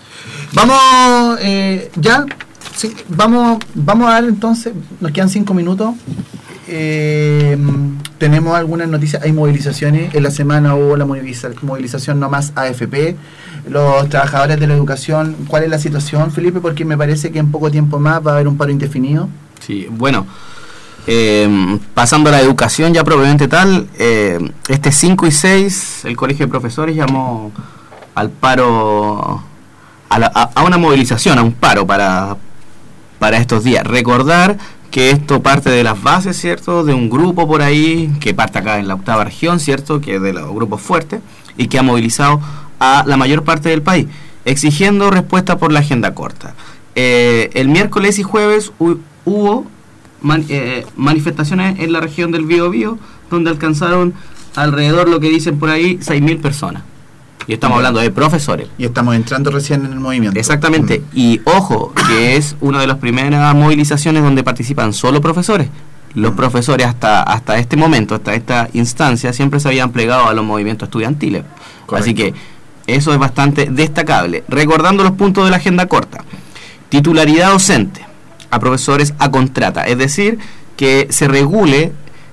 Vamos, eh, ya, sí, vamos, vamos a dar entonces, nos quedan cinco minutos. Eh, tenemos algunas noticias, hay movilizaciones, en la semana hubo la moviliza, movilización No Más A F P, los trabajadores de la educación. ¿Cuál es la situación, Felipe? Porque me parece que en poco tiempo más va a haber un paro indefinido. Sí, bueno, eh, pasando a la educación ya propiamente tal, eh, este cinco y seis el Colegio de Profesores llamó al paro, a, la, a, a una movilización, a un paro para, para estos días. Recordar que esto parte de las bases, ¿cierto?, de un grupo por ahí, que parte acá en la octava región, ¿cierto?, que es de los grupos fuertes, y que ha movilizado a la mayor parte del país, exigiendo respuesta por la agenda corta. Eh, el miércoles y jueves hu- hubo man- eh, manifestaciones en la región del Biobío, donde alcanzaron alrededor, lo que dicen por ahí, seis mil personas. Y estamos hablando de profesores. Y estamos entrando recién en el movimiento. Exactamente. Mm. Y ojo, que es una de las primeras movilizaciones donde participan solo profesores. Los mm. profesores hasta hasta este momento, hasta esta instancia, siempre se habían plegado a los movimientos estudiantiles. Correcto. Así que eso es bastante destacable. Recordando los puntos de la agenda corta. Titularidad docente a profesores a contrata. Es decir, que se regule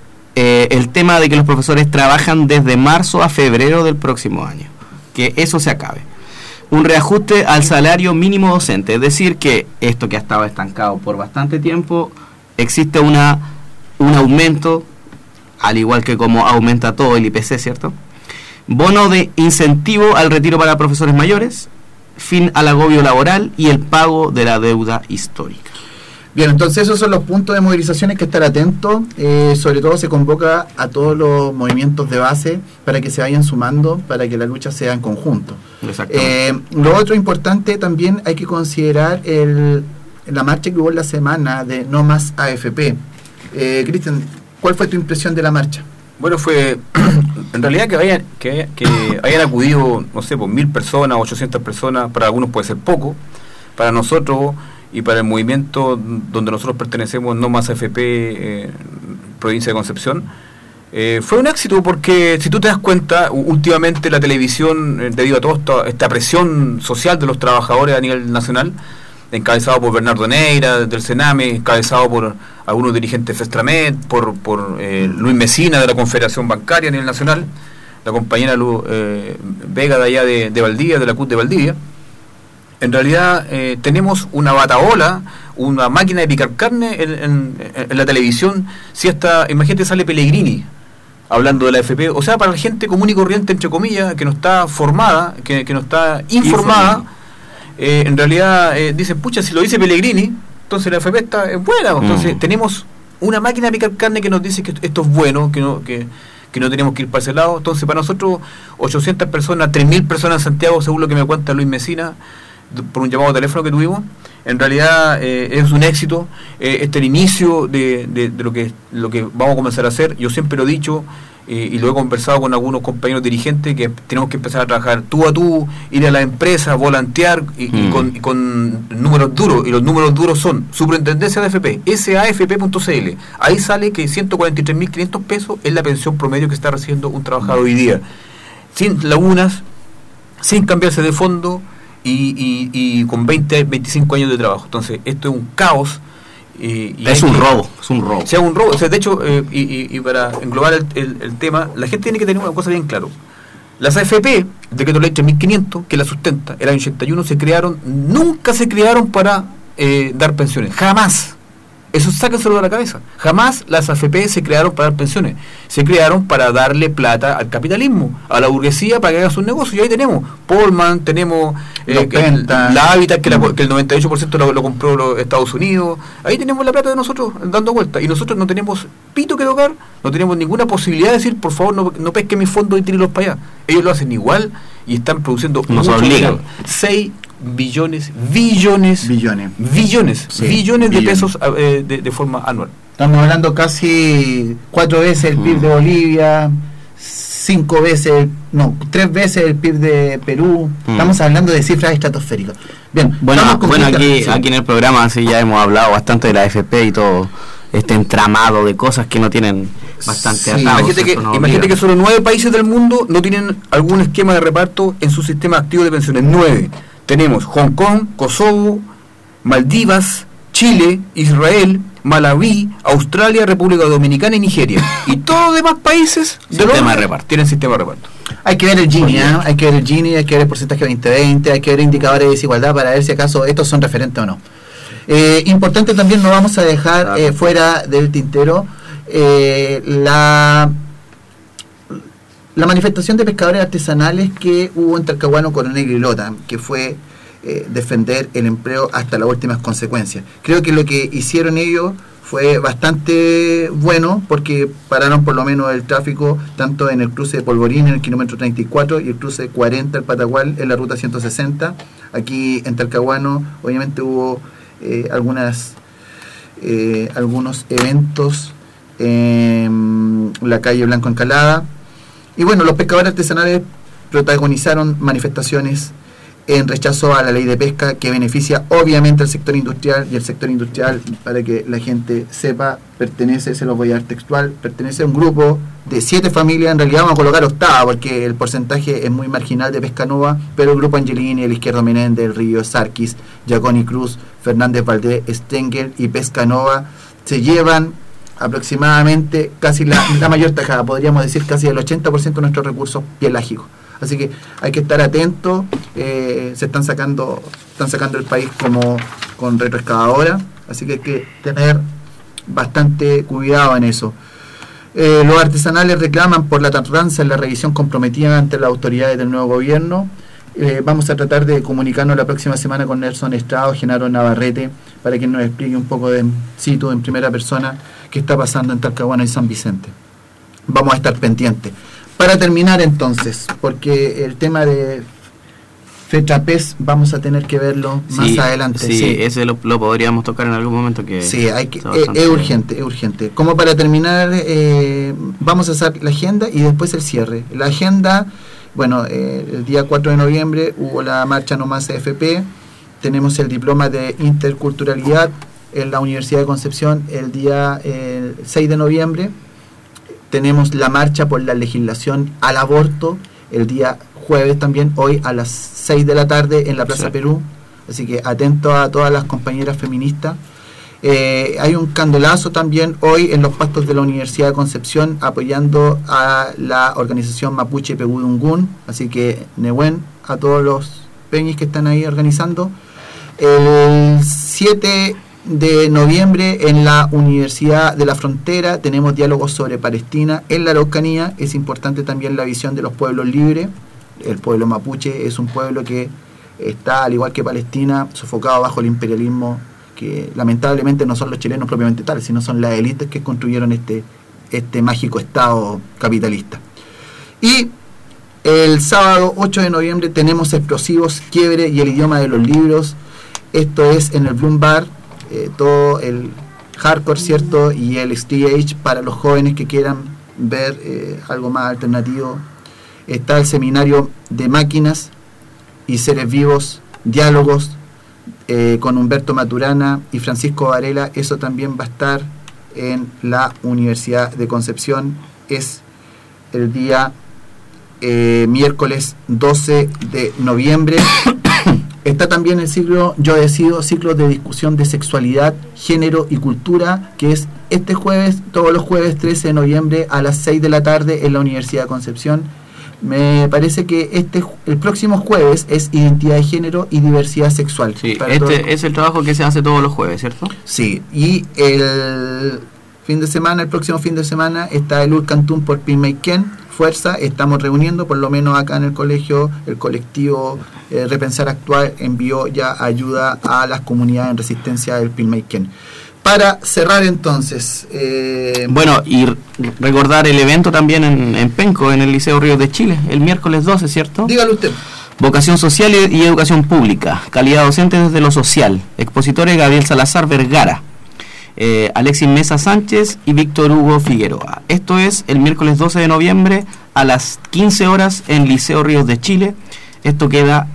eh, el tema de que los profesores trabajan desde marzo a febrero del próximo año. Que eso se acabe. Un reajuste al salario mínimo docente, es decir, que esto que ha estado estancado por bastante tiempo, existe una un aumento, al igual que como aumenta todo el I P C, ¿cierto? Bono de incentivo al retiro para profesores mayores, fin al agobio laboral y el pago de la deuda histórica. Bien, entonces esos son los puntos de movilizaciones que estar atentos. Eh, sobre todo se convoca a todos los movimientos de base para que se vayan sumando, para que la lucha sea en conjunto. Eh, lo otro importante también hay que considerar el, la marcha que hubo en la semana de No Más A F P. Eh, Cristian, ¿cuál fue tu impresión de la marcha? Bueno, fue en realidad que hayan, que, que hayan acudido, no sé, por mil personas, ochocientas personas, para algunos puede ser poco, para nosotros y para el movimiento donde nosotros pertenecemos, No Más A F P, eh, provincia de Concepción, eh, fue un éxito porque si tú te das cuenta, últimamente la televisión, eh, debido a toda esta, esta presión social de los trabajadores a nivel nacional, encabezado por Bernardo Neira del Sename, encabezado por algunos dirigentes de Festramed, por, por eh, Luis Mesina de la Confederación Bancaria a nivel nacional, la compañera Lu, eh, Vega de allá de, de Valdivia, de la C U T de Valdivia, en realidad eh, tenemos una bataola, una máquina de picar carne en, en, en la televisión. Si hasta, imagínate, sale Pellegrini hablando de la A F P, o sea, para la gente común y corriente, entre comillas, que no está formada, que, que no está informada, eh, en realidad eh, dicen, pucha, si lo dice Pellegrini, entonces la A F P está es buena. Entonces mm. tenemos una máquina de picar carne que nos dice que esto es bueno, que no que, que no tenemos que ir para ese lado. Entonces para nosotros, ochocientas personas, tres mil personas en Santiago, según lo que me cuenta Luis Mesina, por un llamado de teléfono que tuvimos, en realidad eh, es un éxito. Eh, este es el inicio de, de, de lo que lo que vamos a comenzar a hacer. Yo siempre lo he dicho eh, y lo he conversado con algunos compañeros dirigentes, que tenemos que empezar a trabajar tú a tú, ir a la empresa, volantear y, mm. y, con, y con números duros, y los números duros son Superintendencia de A F P, S A F P punto C L. Ahí sale que ciento cuarenta y tres mil quinientos pesos es la pensión promedio que está recibiendo un trabajador hoy día, sin lagunas, sin cambiarse de fondo, Y, y, y con veinte, veinticinco años de trabajo. Entonces esto es un caos. Eh, y es un que, robo, es un robo. O sea, un robo. O sea, de hecho, eh, y, y, y para englobar el, el, el tema, la gente tiene que tener una cosa bien claro. Las A F P, el decreto ley tres mil quinientos, que la sustenta, el año ochenta y uno, se crearon, nunca se crearon para eh, dar pensiones. Jamás. Eso sáquenselo de la cabeza. Jamás las A F P se crearon para dar pensiones. Se crearon para darle plata al capitalismo, a la burguesía, para que haga sus negocios. Y ahí tenemos Polman, tenemos eh, el, la Habitat, que, la, que el noventa y ocho por ciento lo, lo compró los Estados Unidos. Ahí tenemos la plata de nosotros dando vuelta. Y nosotros no tenemos pito que tocar, no tenemos ninguna posibilidad de decir, por favor, no, no pesque mis fondos y tírelos para allá. Ellos lo hacen igual y están produciendo nos obligan. seis billones, billones, billones, billones, sí, billones de billones. pesos eh, de, de forma anual. Estamos hablando casi cuatro veces el P I B mm. de Bolivia, cinco veces, no, tres veces el P I B de Perú. Mm. Estamos hablando de cifras estratosféricas. Bien, bueno, bueno aquí, sí. aquí en el programa sí ya hemos hablado bastante de la A F P y todo este entramado de cosas que no tienen bastante sí, atados. Imagínate, que, no imagínate que solo nueve países del mundo no tienen algún esquema de reparto en su sistema activo de pensiones. Nueve. Tenemos Hong Kong, Kosovo, Maldivas, Chile, Israel, Malawi, Australia, República Dominicana y Nigeria. Y todos los demás países de sistema de reparto. tienen sistema de reparto. Hay que ver el Gini, ¿eh? hay que ver el Gini, hay que ver el porcentaje veinte veinte, hay que ver indicadores de desigualdad para ver si acaso estos son referentes o no. Eh, importante también, no vamos a dejar eh, fuera del tintero eh, la... la manifestación de pescadores artesanales que hubo en Talcahuano, Coronel y Lota, que fue eh, defender el empleo hasta las últimas consecuencias. Creo que lo que hicieron ellos fue bastante bueno, porque pararon por lo menos el tráfico tanto en el cruce de Polvorín en el kilómetro treinta y cuatro y el cruce cuarenta el Patagual en la ruta ciento sesenta. Aquí en Talcahuano obviamente hubo eh, algunas eh, algunos eventos en la calle Blanco Encalada. Y bueno, los pescadores artesanales protagonizaron manifestaciones en rechazo a la ley de pesca, que beneficia obviamente al sector industrial, y el sector industrial, para que la gente sepa, pertenece, se los voy a dar textual, pertenece a un grupo de siete familias. En realidad vamos a colocar octava porque el porcentaje es muy marginal de Pescanova, pero el grupo Angelini, el Izquierdo Menéndez, el Río, Sarquis, Giaconi Cruz, Fernández Valdés, Stengel y Pescanova se llevan aproximadamente casi la, la mayor tajada, podríamos decir casi el ochenta por ciento de nuestros recursos pelágicos. Así que hay que estar atentos. Eh, se están sacando están sacando el país como con retroexcavadora, así que hay que tener bastante cuidado en eso. Eh, los artesanales reclaman por la tardanza en la revisión comprometida ante las autoridades del nuevo gobierno. Eh, vamos a tratar de comunicarnos la próxima semana con Nelson Estrado, Genaro Navarrete, para que nos explique un poco de situ en primera persona qué está pasando en Talcahuano y San Vicente. Vamos a estar pendientes. Para terminar entonces, porque el tema de FETRAPES vamos a tener que verlo sí, más adelante. Sí, sí. ese lo, lo podríamos tocar en algún momento. Que sí, hay que, es, es urgente, es urgente. Como para terminar, eh, vamos a hacer la agenda y después el cierre. La agenda, bueno, eh, el día cuatro de noviembre hubo la marcha No Más A F P, tenemos el diploma de interculturalidad en la Universidad de Concepción el día eh, seis de noviembre. Tenemos la marcha por la legislación al aborto el día jueves también, hoy a las seis de la tarde en la Plaza sí. Perú. Así que atento a todas las compañeras feministas. Eh, hay un candelazo también hoy en los pastos de la Universidad de Concepción apoyando a la organización Mapuche Pegudungun, así que Nehuen a todos los peñis que están ahí organizando. El siete de noviembre en la Universidad de la Frontera tenemos diálogos sobre Palestina en la Araucanía. Es importante también la visión de los pueblos libres. El pueblo mapuche es un pueblo que está, al igual que Palestina, sofocado bajo el imperialismo, que lamentablemente no son los chilenos propiamente tales, sino son las élites que construyeron este, este mágico estado capitalista. Y el sábado ocho de noviembre tenemos Explosivos, Quiebre y el idioma de los libros. Esto es en el Bloom Bar, eh, todo el hardcore, ¿cierto? Y el stage para los jóvenes que quieran ver eh, algo más alternativo. Está el seminario de máquinas y seres vivos, diálogos eh, con Humberto Maturana y Francisco Varela. Eso también va a estar en la Universidad de Concepción. Es el día eh, miércoles doce de noviembre. Está también el ciclo Yo Decido, ciclo de discusión de sexualidad, género y cultura, que es este jueves, todos los jueves trece de noviembre a las seis de la tarde en la Universidad de Concepción. Me parece que este el próximo jueves es identidad de género y diversidad sexual. Sí, este todo. Es el trabajo que se hace todos los jueves, ¿cierto? Sí, y el fin de semana, el próximo fin de semana está el Urcantún por Pilmaiquén. Fuerza, estamos reuniendo, por lo menos acá en el colegio, el colectivo eh, Repensar Actual envió ya ayuda a las comunidades en resistencia del Pilmaiquén. Para cerrar entonces... Eh, bueno, y recordar el evento también en, en Penco, en el Liceo Ríos de Chile, el miércoles doce, ¿cierto? Dígalo usted. Vocación social y, y educación pública, calidad docente desde lo social, expositores Gabriel Salazar Vergara, Eh, Alexis Mesa Sánchez y Víctor Hugo Figueroa. Esto es el miércoles doce de noviembre a las quince horas en Liceo Ríos de Chile. Esto queda,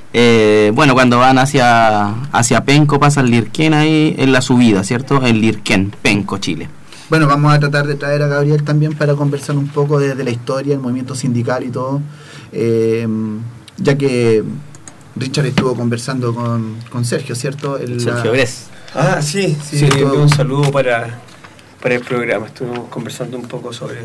eh, bueno, cuando van hacia hacia Penco, pasan Lirquén ahí en la subida, ¿cierto? En Lirquén, Penco, Chile. Bueno, vamos a tratar de traer a Gabriel también para conversar un poco desde la historia, el movimiento sindical y todo, eh, ya que Richard estuvo conversando con, con Sergio, ¿cierto? El, Sergio Bres. Ah, sí, sí, sí, sí un saludo para, para el programa. Estuvimos conversando un poco sobre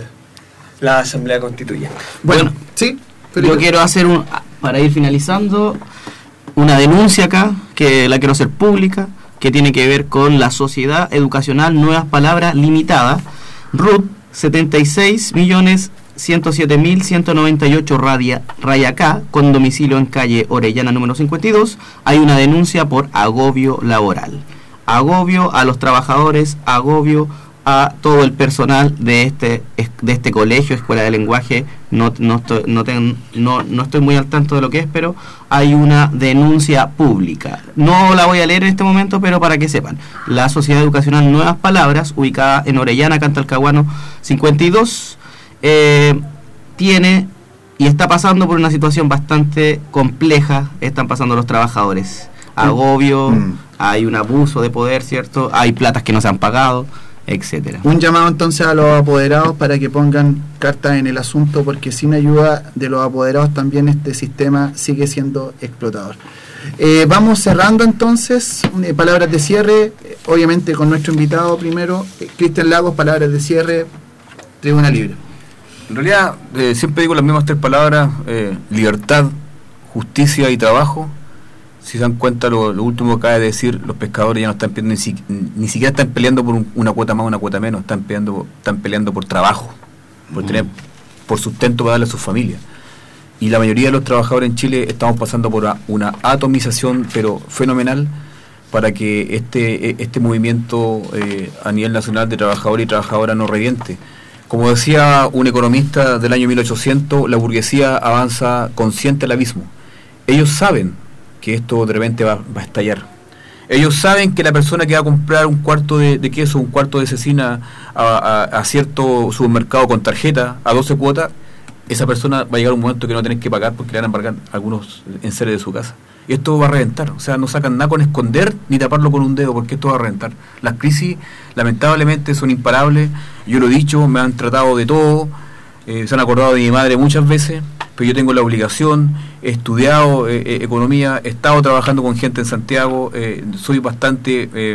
la Asamblea Constituyente. Bueno, bueno sí, yo quiero hacer, un para ir finalizando, una denuncia acá, que la quiero hacer pública, que tiene que ver con la Sociedad Educacional Nuevas Palabras Limitada, R U T setenta y seis millones ciento siete mil ciento noventa y ocho raya, raya K, con domicilio en calle Orellana número cincuenta y dos. Hay una denuncia por agobio laboral. Agobio a los trabajadores, agobio a todo el personal de este de este colegio, Escuela de Lenguaje. No no estoy, no, ten, no no estoy muy al tanto de lo que es, pero hay una denuncia pública. No la voy a leer en este momento, pero para que sepan. La Sociedad Educacional Nuevas Palabras, ubicada en Orellana, Cantalcahuano cincuenta y dos, eh, tiene y está pasando por una situación bastante compleja. Están pasando los trabajadores. Agobio, mm. hay un abuso de poder, ¿cierto? Hay platas que no se han pagado, etcétera. Un llamado entonces a los apoderados para que pongan cartas en el asunto, porque sin ayuda de los apoderados también este sistema sigue siendo explotador. Eh, vamos cerrando entonces, eh, palabras de cierre, eh, obviamente con nuestro invitado primero, eh, Cristian Lagos, palabras de cierre, Tribuna Libre. En realidad, eh, siempre digo las mismas tres palabras, eh, libertad, justicia y trabajo. Si se dan cuenta, lo, lo último que acaba de decir, los pescadores ya no están peleando, ni, si, ni siquiera están peleando por un, una cuota más o una cuota menos, están peleando, están peleando por trabajo, por, tener, por sustento para darle a sus familias. Y la mayoría de los trabajadores en Chile estamos pasando por una, una atomización, pero fenomenal, para que este, este movimiento eh, a nivel nacional de trabajadores y trabajadoras no reviente. Como decía un economista del año mil ochocientos, la burguesía avanza consciente al abismo. Ellos saben que esto de repente va, va a estallar. Ellos saben que la persona que va a comprar un cuarto de, de queso, un cuarto de cecina a, a, a cierto supermercado con tarjeta a doce cuotas, esa persona va a llegar un momento que no va a tener que pagar porque le van a embargar algunos enseres de su casa. Y esto va a reventar. O sea, no sacan nada con esconder ni taparlo con un dedo, porque esto va a reventar. Las crisis, lamentablemente, son imparables. Yo lo he dicho, me han tratado de todo. Eh, se han acordado de mi madre muchas veces, pero yo tengo la obligación, he estudiado eh, eh, economía, he estado trabajando con gente en Santiago, eh, soy bastante eh,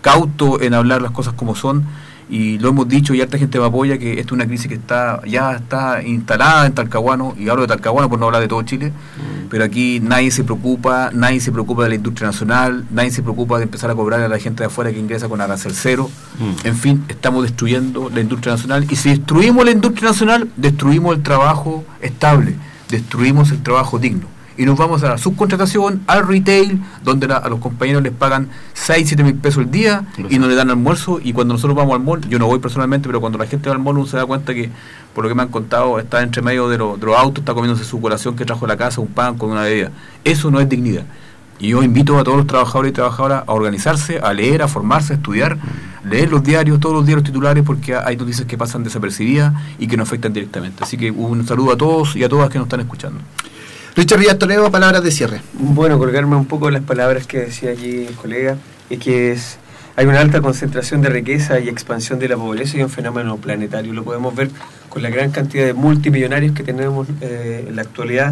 cautos en hablar las cosas como son, y lo hemos dicho y harta gente me apoya, que esta es una crisis que está ya está instalada en Talcahuano, y hablo de Talcahuano por no hablar de todo Chile, mm. pero aquí nadie se preocupa, nadie se preocupa de la industria nacional, nadie se preocupa de empezar a cobrar a la gente de afuera que ingresa con arancel cero, mm. en fin, estamos destruyendo la industria nacional, y si destruimos la industria nacional, destruimos el trabajo estable, destruimos el trabajo digno. Y nos vamos a la subcontratación, al retail, donde la, a los compañeros les pagan seis, siete mil pesos el día y no le dan almuerzo. Y cuando nosotros vamos al mall, yo no voy personalmente, pero cuando la gente va al mall uno se da cuenta que, por lo que me han contado, está entre medio de, lo, de los autos, está comiéndose su colación que trajo a la casa, un pan con una bebida. Eso no es dignidad. Y yo invito a todos los trabajadores y trabajadoras a organizarse, a leer, a formarse, a estudiar, leer los diarios, todos los diarios titulares, porque hay noticias que pasan desapercibidas y que nos afectan directamente. Así que un saludo a todos y a todas que nos están escuchando. Richard Rivas Toledo, palabras de cierre. Bueno, colgarme un poco las palabras que decía allí el colega, es que es, hay una alta concentración de riqueza y expansión de la pobreza y un fenómeno planetario. Lo podemos ver con la gran cantidad de multimillonarios que tenemos eh, en la actualidad.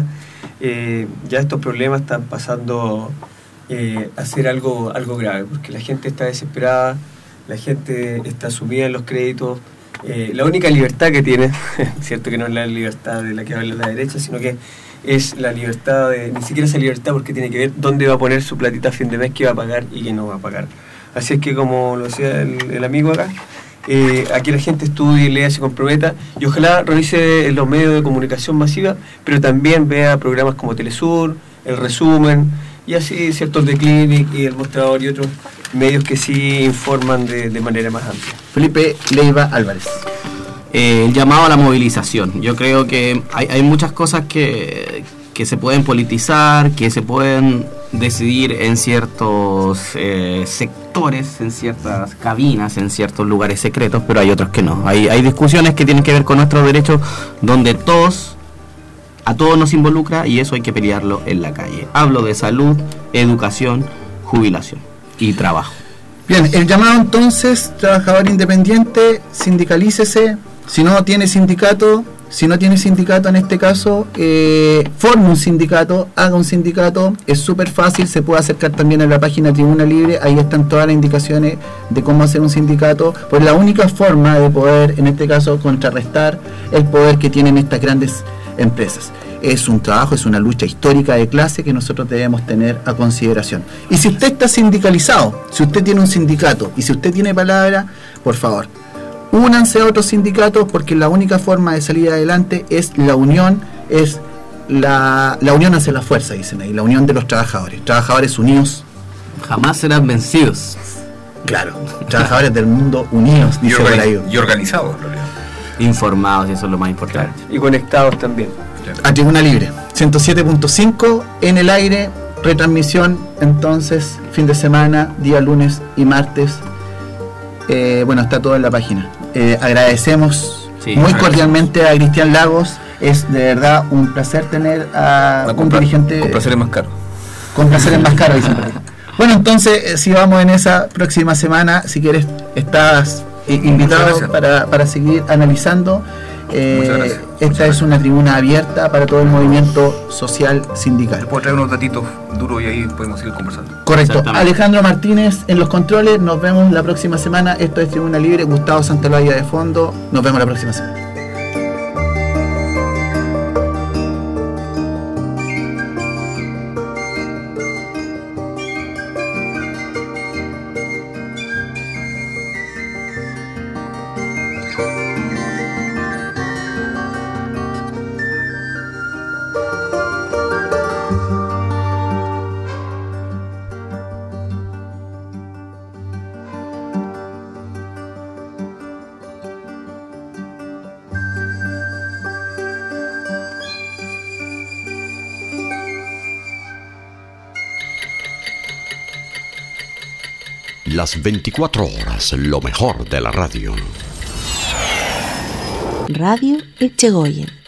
Eh, ya estos problemas están pasando eh, a ser algo, algo grave, porque la gente está desesperada, la gente está sumida en los créditos. Eh, la única libertad que tiene, cierto que no es la libertad de la que habla la derecha, sino que es la libertad de, ni siquiera esa libertad, porque tiene que ver dónde va a poner su platita a fin de mes, qué va a pagar y qué no va a pagar. Así es que, como lo decía el, el amigo acá, eh, aquí la gente estudie, lea, se comprometa y ojalá revise los medios de comunicación masiva, pero también vea programas como Telesur, El Resumen y así ciertos de Clinic y El Mostrador y otros medios que sí informan de, de manera más amplia. Felipe Leiva Álvarez. Eh, el llamado a la movilización. Yo creo que hay, hay muchas cosas que, que se pueden politizar, que se pueden decidir en ciertos eh, sectores, en ciertas cabinas, en ciertos lugares secretos, pero hay otros que no. Hay, hay discusiones que tienen que ver con nuestros derechos donde todos, a todos nos involucra, y eso hay que pelearlo en la calle. Hablo de salud, educación, jubilación y trabajo. Bien, el llamado entonces, trabajador independiente, sindicalícese. Si no tiene sindicato, si no tiene sindicato en este caso, eh, forme un sindicato, haga un sindicato, es súper fácil, se puede acercar también a la página Tribuna Libre, ahí están todas las indicaciones de cómo hacer un sindicato, pues la única forma de poder, en este caso, contrarrestar el poder que tienen estas grandes empresas. Es un trabajo, es una lucha histórica de clase que nosotros debemos tener a consideración. Y si usted está sindicalizado, si usted tiene un sindicato y si usted tiene palabra, por favor, únanse a otros sindicatos, porque la única forma de salir adelante es la unión, es la, la unión hace la fuerza, dicen ahí, la unión de los trabajadores. Trabajadores unidos jamás serán vencidos. Claro, trabajadores del mundo unidos, dice por ahí. Y organizados, en realidad. Informados, y eso es lo más importante. Claro. Y conectados también. A Tribuna Libre, ciento siete punto cinco en el aire, retransmisión entonces, fin de semana, día lunes y martes. Eh, bueno, está todo en la página. Eh, agradecemos sí, muy cordialmente a Cristian Lagos. Es de verdad un placer tener a un dirigente. Con placeres más caros. Con placeres más caros, dicen. Bueno, entonces, eh, si vamos en esa próxima semana, si quieres, estás eh, invitado para, para seguir analizando. Eh, esta es una tribuna abierta para todo el movimiento social sindical. Les puedo traer unos datitos duros y ahí podemos seguir conversando. Correcto. Alejandro Martínez en los controles. Nos vemos la próxima semana. Esto es Tribuna Libre. Gustavo Santolaya de fondo. Nos vemos la próxima semana. Las veinticuatro horas, lo mejor de la radio. Radio Echegoyen.